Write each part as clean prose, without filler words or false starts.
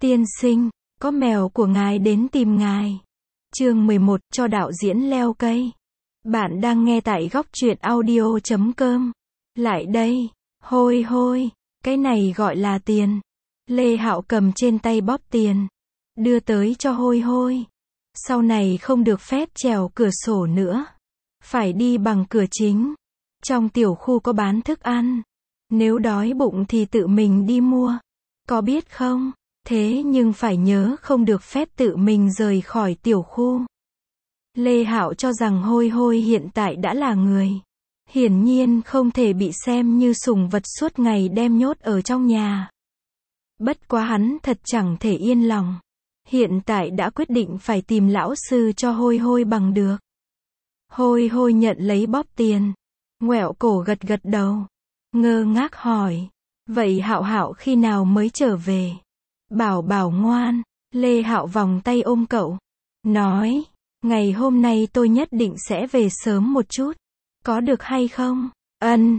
Tiên sinh, có mèo của ngài đến tìm ngài. Chương 11, cho đạo diễn leo cây. Bạn đang nghe tại góc truyện audio.com. Lại đây, hôi hôi, cái này gọi là tiền. Lê Hạo cầm trên tay bóp tiền, đưa tới cho hôi hôi. Sau này không được phép trèo cửa sổ nữa, phải đi bằng cửa chính. Trong tiểu khu có bán thức ăn, nếu đói bụng thì tự mình đi mua, có biết không? Thế nhưng phải nhớ không được phép tự mình rời khỏi tiểu khu. Lê Hạo cho rằng hôi hôi hiện tại đã là người, hiển nhiên không thể bị xem như sủng vật suốt ngày đem nhốt ở trong nhà. Bất quá hắn thật chẳng thể yên lòng, hiện tại đã quyết định phải tìm lão sư cho hôi hôi bằng được. Hôi hôi nhận lấy bóp tiền, ngoẹo cổ gật gật đầu, ngơ ngác hỏi, vậy Hạo Hạo khi nào mới trở về? Bảo bảo ngoan. Lê Hạo vòng tay ôm cậu, nói, ngày hôm nay tôi nhất định sẽ về sớm một chút, có được hay không? Ân,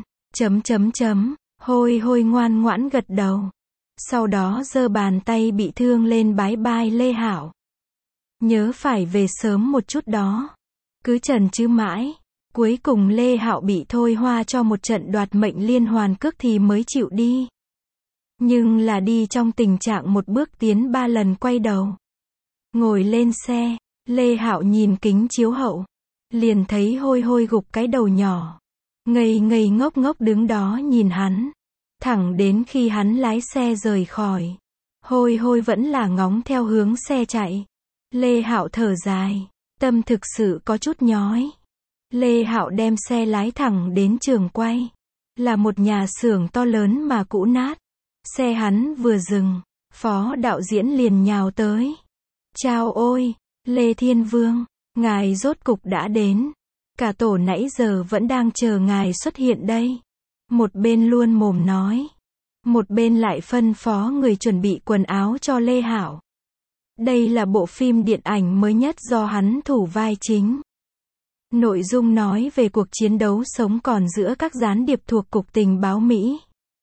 Hôi hôi ngoan ngoãn gật đầu. Sau đó giơ bàn tay bị thương lên bái bai Lê Hạo. Nhớ phải về sớm một chút đó. Cứ chần chừ mãi, cuối cùng Lê Hạo bị Thôi Hoa cho một trận đoạt mệnh liên hoàn cước thì mới chịu đi. Nhưng là đi trong tình trạng một bước tiến 3 lần quay đầu. Ngồi lên xe, Lê Hạo nhìn kính chiếu hậu, liền thấy hôi hôi gục cái đầu nhỏ, ngây ngây ngốc ngốc đứng đó nhìn hắn. Thẳng đến khi hắn lái xe rời khỏi, hôi hôi vẫn là ngóng theo hướng xe chạy. Lê Hạo thở dài, tâm thực sự có chút nhói. Lê Hạo đem xe lái thẳng đến trường quay, là một nhà xưởng to lớn mà cũ nát. Xe hắn vừa dừng, phó đạo diễn liền nhào tới. Chào ôi, Lê Thiên Vương, ngài rốt cục đã đến. Cả tổ nãy giờ vẫn đang chờ ngài xuất hiện đây. Một bên luôn mồm nói, một bên lại phân phó người chuẩn bị quần áo cho Lê Hạo. Đây là bộ phim điện ảnh mới nhất do hắn thủ vai chính. Nội dung nói về cuộc chiến đấu sống còn giữa các gián điệp thuộc Cục Tình báo Mỹ.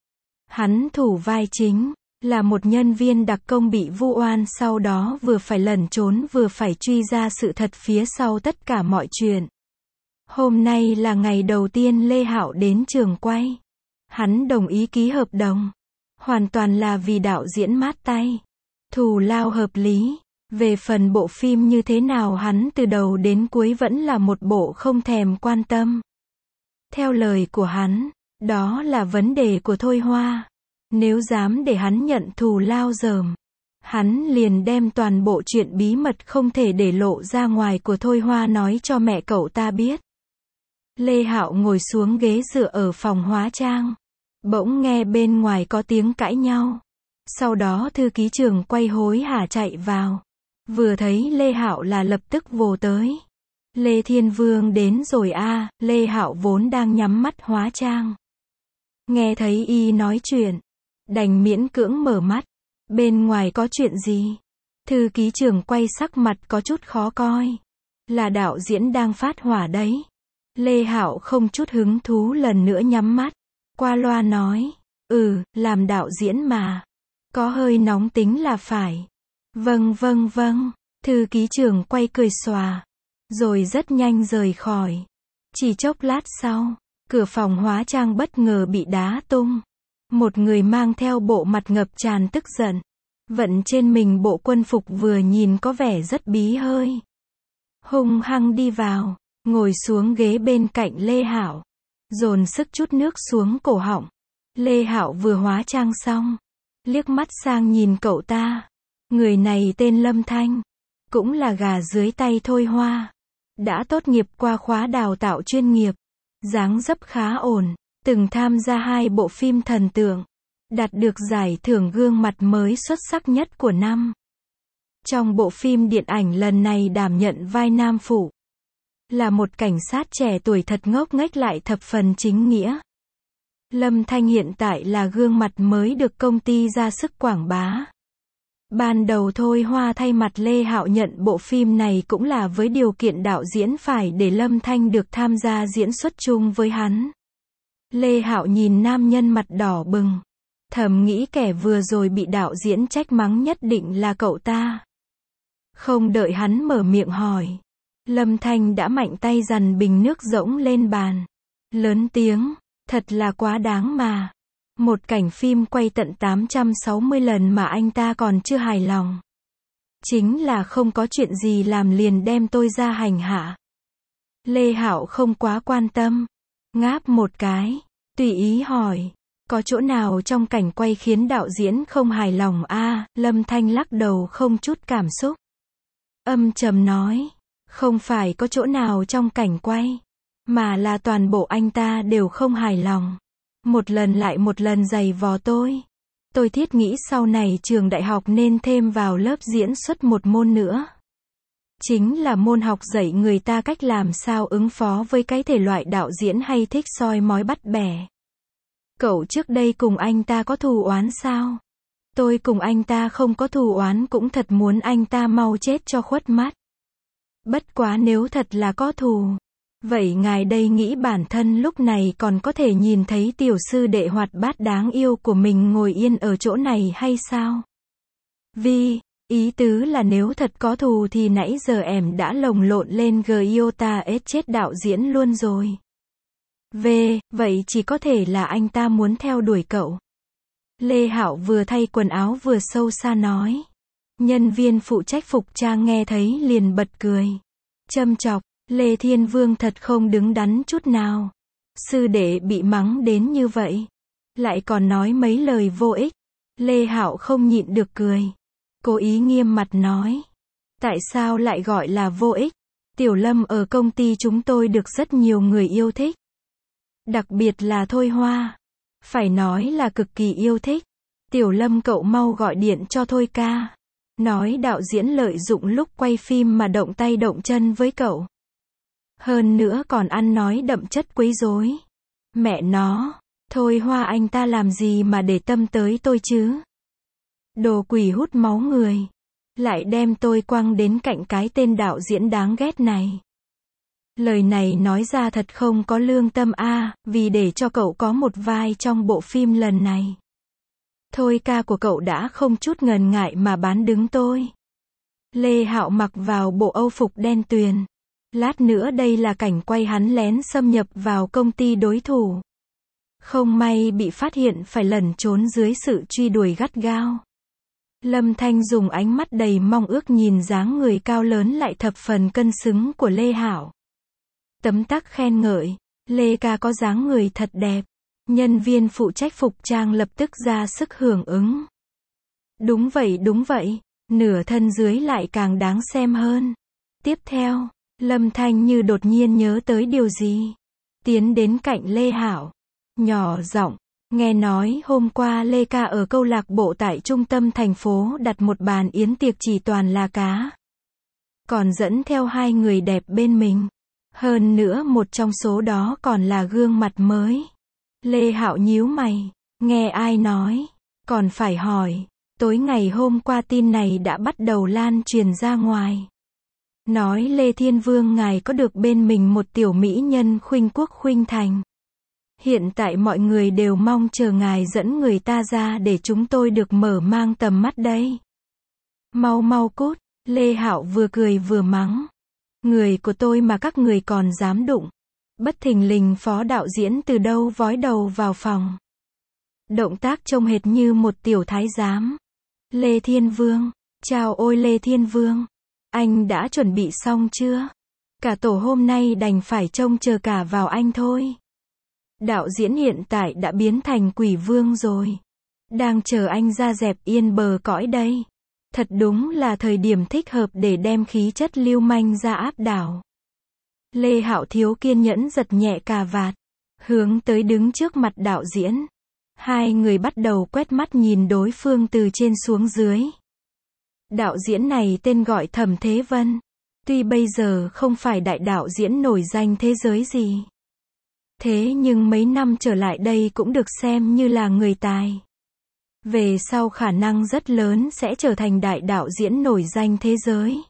Hắn thủ vai chính, là một nhân viên đặc công bị vu oan, sau đó vừa phải lẩn trốn vừa phải truy ra sự thật phía sau tất cả mọi chuyện. Hôm nay là ngày đầu tiên Lê Hạo đến trường quay. Hắn đồng ý ký hợp đồng, hoàn toàn là vì đạo diễn mát tay. Thù lao hợp lý. Về phần bộ phim như thế nào hắn từ đầu đến cuối vẫn là một bộ không thèm quan tâm. Theo lời của hắn, đó là vấn đề của Thôi Hoa. Nếu dám để hắn nhận thù lao dởm, hắn liền đem toàn bộ chuyện bí mật không thể để lộ ra ngoài của Thôi Hoa nói cho mẹ cậu ta biết. Lê Hạo ngồi xuống ghế dựa ở phòng hóa trang. Bỗng nghe bên ngoài có tiếng cãi nhau. Sau đó thư ký trường quay hối hả chạy vào. Vừa thấy Lê Hạo là lập tức vồ tới. Lê Thiên Vương đến rồi à? Lê Hạo vốn đang nhắm mắt hóa trang. Nghe thấy y nói chuyện, đành miễn cưỡng mở mắt. Bên ngoài có chuyện gì? Thư ký trường quay sắc mặt có chút khó coi. Là đạo diễn đang phát hỏa đấy. Lê Hạo không chút hứng thú lần nữa nhắm mắt. Qua loa nói, làm đạo diễn mà. Có hơi nóng tính là phải. Vâng. Thư ký trường quay cười xòa, rồi rất nhanh rời khỏi. Chỉ chốc lát sau, cửa phòng hóa trang bất ngờ bị đá tung. Một người mang theo bộ mặt ngập tràn tức giận, vận trên mình bộ quân phục vừa nhìn có vẻ rất bí hơi. Hung hăng đi vào, ngồi xuống ghế bên cạnh Lê Hạo, dồn sức chút nước xuống cổ họng. Lê Hạo vừa hóa trang xong, liếc mắt sang nhìn cậu ta. Người này tên Lâm Thanh, cũng là gà dưới tay Thôi Hoa. Đã tốt nghiệp qua khóa đào tạo chuyên nghiệp, dáng dấp khá ổn, từng tham gia 2 bộ phim thần tượng, đạt được giải thưởng gương mặt mới xuất sắc nhất của năm. Trong bộ phim điện ảnh lần này đảm nhận vai nam phụ, là một cảnh sát trẻ tuổi thật ngốc nghếch lại thập phần chính nghĩa. Lâm Thanh hiện tại là gương mặt mới được công ty ra sức quảng bá. Ban đầu Thôi Hoa thay mặt Lê Hạo nhận bộ phim này cũng là với điều kiện đạo diễn phải để Lâm Thanh được tham gia diễn xuất chung với hắn. Lê Hạo nhìn nam nhân mặt đỏ bừng, Thầm nghĩ kẻ vừa rồi bị đạo diễn trách mắng nhất định là cậu ta. Không đợi hắn mở miệng hỏi, Lâm Thanh đã mạnh tay dằn bình nước rỗng lên bàn. Lớn tiếng, thật là quá đáng mà. Một cảnh phim quay tận 860 lần mà anh ta còn chưa hài lòng. Chính là không có chuyện gì làm liền đem tôi ra hành hạ. Lê Hạo không quá quan tâm. Ngáp một cái, tùy ý hỏi, có chỗ nào trong cảnh quay khiến đạo diễn không hài lòng a? Lâm Thanh lắc đầu không chút cảm xúc. Âm trầm nói, không phải có chỗ nào trong cảnh quay, mà là toàn bộ anh ta đều không hài lòng. Một lần lại một lần giày vò tôi. Tôi thiết nghĩ sau này trường đại học nên thêm vào lớp diễn xuất một môn nữa. Chính là môn học dạy người ta cách làm sao ứng phó với cái thể loại đạo diễn hay thích soi mói bắt bẻ. Cậu trước đây cùng anh ta có thù oán sao? Tôi cùng anh ta không có thù oán, cũng thật muốn anh ta mau chết cho khuất mắt. Bất quá nếu thật là có thù, vậy ngài đây nghĩ bản thân lúc này còn có thể nhìn thấy tiểu sư đệ hoạt bát đáng yêu của mình ngồi yên ở chỗ này hay sao? Ý tứ là nếu thật có thù thì nãy giờ em đã lồng lộn lên Giota ết chết đạo diễn luôn rồi. Vậy chỉ có thể là anh ta muốn theo đuổi cậu. Lê Hạo vừa thay quần áo vừa sâu xa nói. Nhân viên phụ trách phục trang nghe thấy liền bật cười. Châm chọc, Lê Thiên Vương thật không đứng đắn chút nào. Sư đệ bị mắng đến như vậy, lại còn nói mấy lời vô ích. Lê Hạo không nhịn được cười. Cố ý nghiêm mặt nói. Tại sao lại gọi là vô ích? Tiểu Lâm ở công ty chúng tôi được rất nhiều người yêu thích. Đặc biệt là Thôi Hoa. Phải nói là cực kỳ yêu thích. Tiểu Lâm cậu mau gọi điện cho Thôi ca. Nói đạo diễn lợi dụng lúc quay phim mà động tay động chân với cậu. Hơn nữa còn ăn nói đậm chất quấy rối. Mẹ nó, Thôi Hoa anh ta làm gì mà để tâm tới tôi chứ? Đồ quỷ hút máu người. Lại đem tôi quăng đến cạnh cái tên đạo diễn đáng ghét này. Lời này nói ra thật không có lương tâm a, vì để cho cậu có một vai trong bộ phim lần này. Thôi ca của cậu đã không chút ngần ngại mà bán đứng tôi. Lê Hạo mặc vào bộ âu phục đen tuyền. Lát nữa đây là cảnh quay hắn lén xâm nhập vào công ty đối thủ. Không may bị phát hiện phải lẩn trốn dưới sự truy đuổi gắt gao. Lâm Thanh dùng ánh mắt đầy mong ước nhìn dáng người cao lớn lại thập phần cân xứng của Lê Hạo. Tấm tắc khen ngợi, Lê ca có dáng người thật đẹp. Nhân viên phụ trách phục trang lập tức ra sức hưởng ứng. Đúng vậy, nửa thân dưới lại càng đáng xem hơn. Tiếp theo, Lâm Thanh như đột nhiên nhớ tới điều gì. Tiến đến cạnh Lê Hạo, nhỏ giọng, nghe nói hôm qua Lê ca ở câu lạc bộ tại trung tâm thành phố đặt một bàn yến tiệc chỉ toàn là cá. Còn dẫn theo 2 người đẹp bên mình. Hơn nữa một trong số đó còn là gương mặt mới. Lê Hạo nhíu mày, nghe ai nói, còn phải hỏi, tối ngày hôm qua tin này đã bắt đầu lan truyền ra ngoài. Nói Lê Thiên Vương ngài có được bên mình một tiểu mỹ nhân khuynh quốc khuynh thành. Hiện tại mọi người đều mong chờ ngài dẫn người ta ra để chúng tôi được mở mang tầm mắt đây. Mau cút, Lê Hạo vừa cười vừa mắng. Người của tôi mà các người còn dám đụng. Bất thình lình phó đạo diễn từ đâu vói đầu vào phòng. Động tác trông hệt như một tiểu thái giám. Lê Thiên Vương, chào ôi Lê Thiên Vương. Anh đã chuẩn bị xong chưa? Cả tổ hôm nay đành phải trông chờ cả vào anh thôi. Đạo diễn hiện tại đã biến thành quỷ vương rồi. Đang chờ anh ra dẹp yên bờ cõi đây. Thật đúng là thời điểm thích hợp để đem khí chất lưu manh ra áp đảo. Lê Hạo thiếu kiên nhẫn giật nhẹ cà vạt, hướng tới đứng trước mặt đạo diễn. 2 người bắt đầu quét mắt nhìn đối phương từ trên xuống dưới. Đạo diễn này tên gọi Thẩm Thế Vân. Tuy bây giờ không phải đại đạo diễn nổi danh thế giới gì. Thế nhưng mấy năm trở lại đây cũng được xem như là người tài. Về sau khả năng rất lớn sẽ trở thành đại đạo diễn nổi danh thế giới.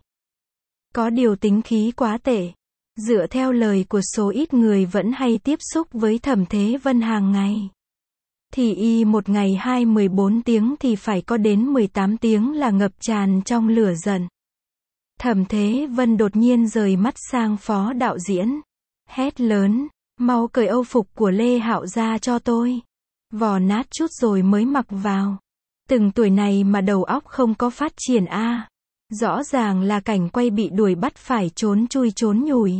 Có điều tính khí quá tệ. Dựa theo lời của số ít người vẫn hay tiếp xúc với Thẩm Thế Vân hàng ngày. thì y một ngày 14 tiếng thì phải có đến 18 tiếng là ngập tràn trong lửa giận. Thẩm Thế Vân đột nhiên rời mắt sang phó đạo diễn. Hét lớn, mau cởi âu phục của Lê Hạo ra cho tôi. Vò nát chút rồi mới mặc vào. Từng tuổi này mà đầu óc không có phát triển a. Rõ ràng là cảnh quay bị đuổi bắt phải trốn chui trốn nhủi.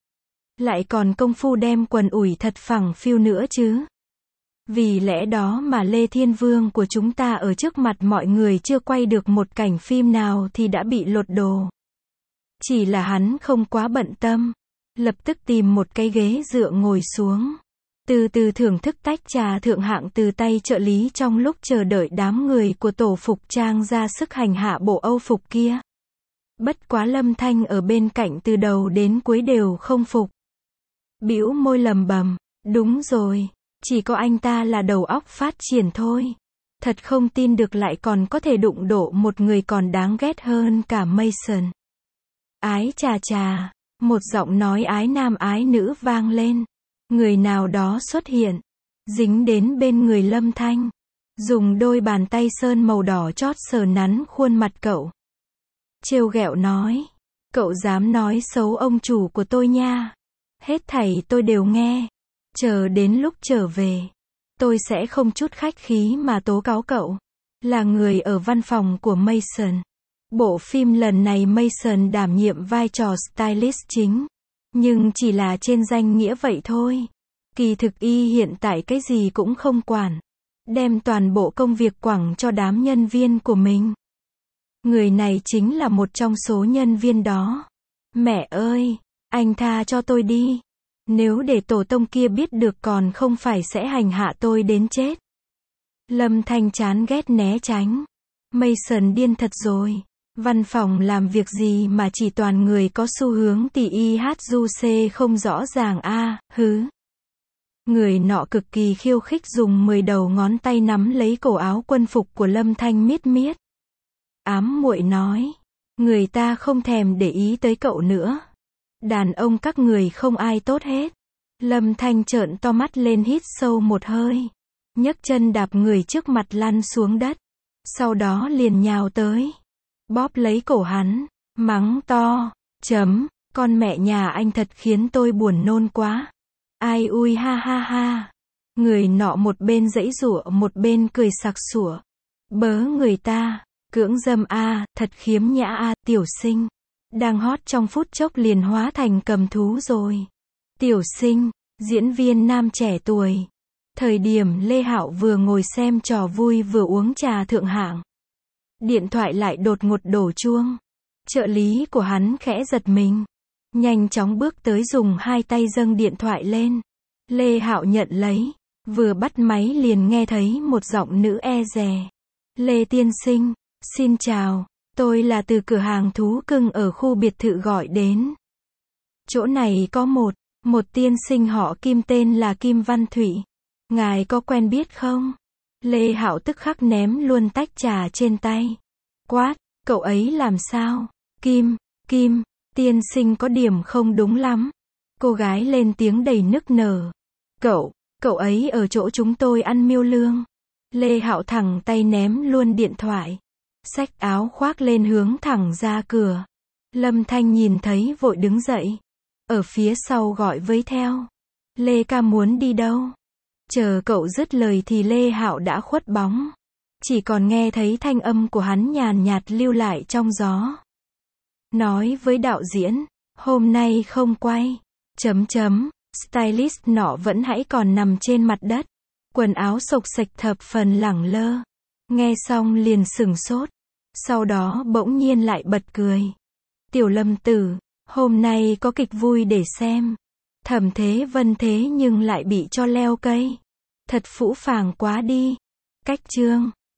Lại còn công phu đem quần ủi thật phẳng phiu nữa chứ. Vì lẽ đó mà Lê Thiên Vương của chúng ta ở trước mặt mọi người chưa quay được một cảnh phim nào thì đã bị lột đồ. Chỉ là hắn không quá bận tâm. Lập tức tìm một cái ghế dựa ngồi xuống. Từ từ thưởng thức tách trà thượng hạng từ tay trợ lý trong lúc chờ đợi đám người của tổ phục trang ra sức hành hạ bộ âu phục kia. Bất quá Lâm Thanh ở bên cạnh từ đầu đến cuối đều không phục. Bĩu môi lầm bầm, đúng rồi, chỉ có anh ta là đầu óc phát triển thôi. Thật không tin được lại còn có thể đụng độ một người còn đáng ghét hơn cả Mason. Ái chà chà, một giọng nói ái nam ái nữ vang lên. Người nào đó xuất hiện, dính đến bên người Lâm Thanh, dùng đôi bàn tay sơn màu đỏ chót sờ nắn khuôn mặt cậu. Trêu ghẹo nói, cậu dám nói xấu ông chủ của tôi nha. Hết thảy tôi đều nghe. Chờ đến lúc trở về, tôi sẽ không chút khách khí mà tố cáo cậu. Là người ở văn phòng của Mason. Bộ phim lần này Mason đảm nhiệm vai trò stylist chính. Nhưng chỉ là trên danh nghĩa vậy thôi. Kỳ thực y hiện tại cái gì cũng không quản. Đem toàn bộ công việc quẳng cho đám nhân viên của mình. Người này chính là một trong số nhân viên đó. Mẹ ơi, anh tha cho tôi đi. Nếu để tổ tông kia biết được còn không phải sẽ hành hạ tôi đến chết. Lâm Thanh chán ghét né tránh. Mason điên thật rồi. Văn phòng làm việc gì mà chỉ toàn người có xu hướng tỉ y hát du xê không rõ ràng a, hứ. Người nọ cực kỳ khiêu khích dùng 10 đầu ngón tay nắm lấy cổ áo quân phục của Lâm Thanh miết miết. Ám muội nói, người ta không thèm để ý tới cậu nữa. Đàn ông các người không ai tốt hết. Lâm Thanh trợn to mắt lên hít sâu một hơi. Nhấc chân đạp người trước mặt lăn xuống đất. Sau đó liền nhào tới. Bóp lấy cổ hắn. Mắng to. Con mẹ nhà anh thật khiến tôi buồn nôn quá. Ai ui ha ha ha. Người nọ một bên giãy giụa một bên cười sặc sủa. Bớ người ta. Cưỡng dâm a, thật khiếm nhã a, tiểu sinh. Đang hot trong phút chốc liền hóa thành cầm thú rồi. Tiểu sinh, diễn viên nam trẻ tuổi. Thời điểm Lê Hạo vừa ngồi xem trò vui vừa uống trà thượng hạng. Điện thoại lại đột ngột đổ chuông. Trợ lý của hắn khẽ giật mình. Nhanh chóng bước tới dùng hai tay dâng điện thoại lên. Lê Hạo nhận lấy. Vừa bắt máy liền nghe thấy một giọng nữ e dè. Lê tiên sinh, xin chào. Tôi là từ cửa hàng thú cưng ở khu biệt thự gọi đến. Chỗ này có một tiên sinh họ Kim tên là Kim Văn Thụy. Ngài có quen biết không? Lê Hạo tức khắc ném luôn tách trà trên tay. Quát, cậu ấy làm sao? Kim, tiên sinh có điểm không đúng lắm. Cô gái lên tiếng đầy nức nở. Cậu ấy ở chỗ chúng tôi ăn miêu lương. Lê Hạo thẳng tay ném luôn điện thoại. Xách áo khoác lên hướng thẳng ra cửa. Lâm Thanh nhìn thấy vội đứng dậy. Ở phía sau gọi với theo. Lê ca muốn đi đâu? Chờ cậu dứt lời thì Lê Hạo đã khuất bóng. Chỉ còn nghe thấy thanh âm của hắn nhàn nhạt lưu lại trong gió. Nói với đạo diễn, hôm nay không quay. Stylist nọ vẫn hãy còn nằm trên mặt đất. Quần áo xộc xệch thập phần lẳng lơ. Nghe xong liền sửng sốt. Sau đó bỗng nhiên lại bật cười. Tiểu Lâm tử, hôm nay có kịch vui để xem. Thẩm Thế Vân thế nhưng lại bị cho leo cây. Thật phũ phàng quá đi. Cách chương